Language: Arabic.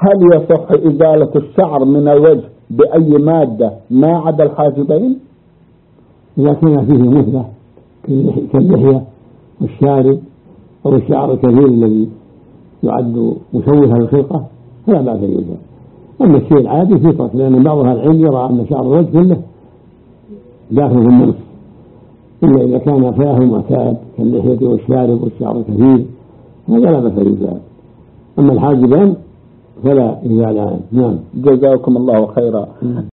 هل يصح إزالة الشعر من الوجه بأي مادة ما عدا الحاجبين؟ إذا كان فيه مثلة كاللحية والشارب أو الشعر الكثير الذي يعد مشوها للخلقة فلا بأس يزال. أما الشيء العادي فطرة، لأن بعض أهل العلم يرى أن شعر الوجه كله داخل في النصف، إلا إذا كان فاه معتاد كاللحية والشارب والشعر الكثير هذا لا بأس يزال. أما الحاجبان فلا يزالان. نعم. جزاكم الله خيرا.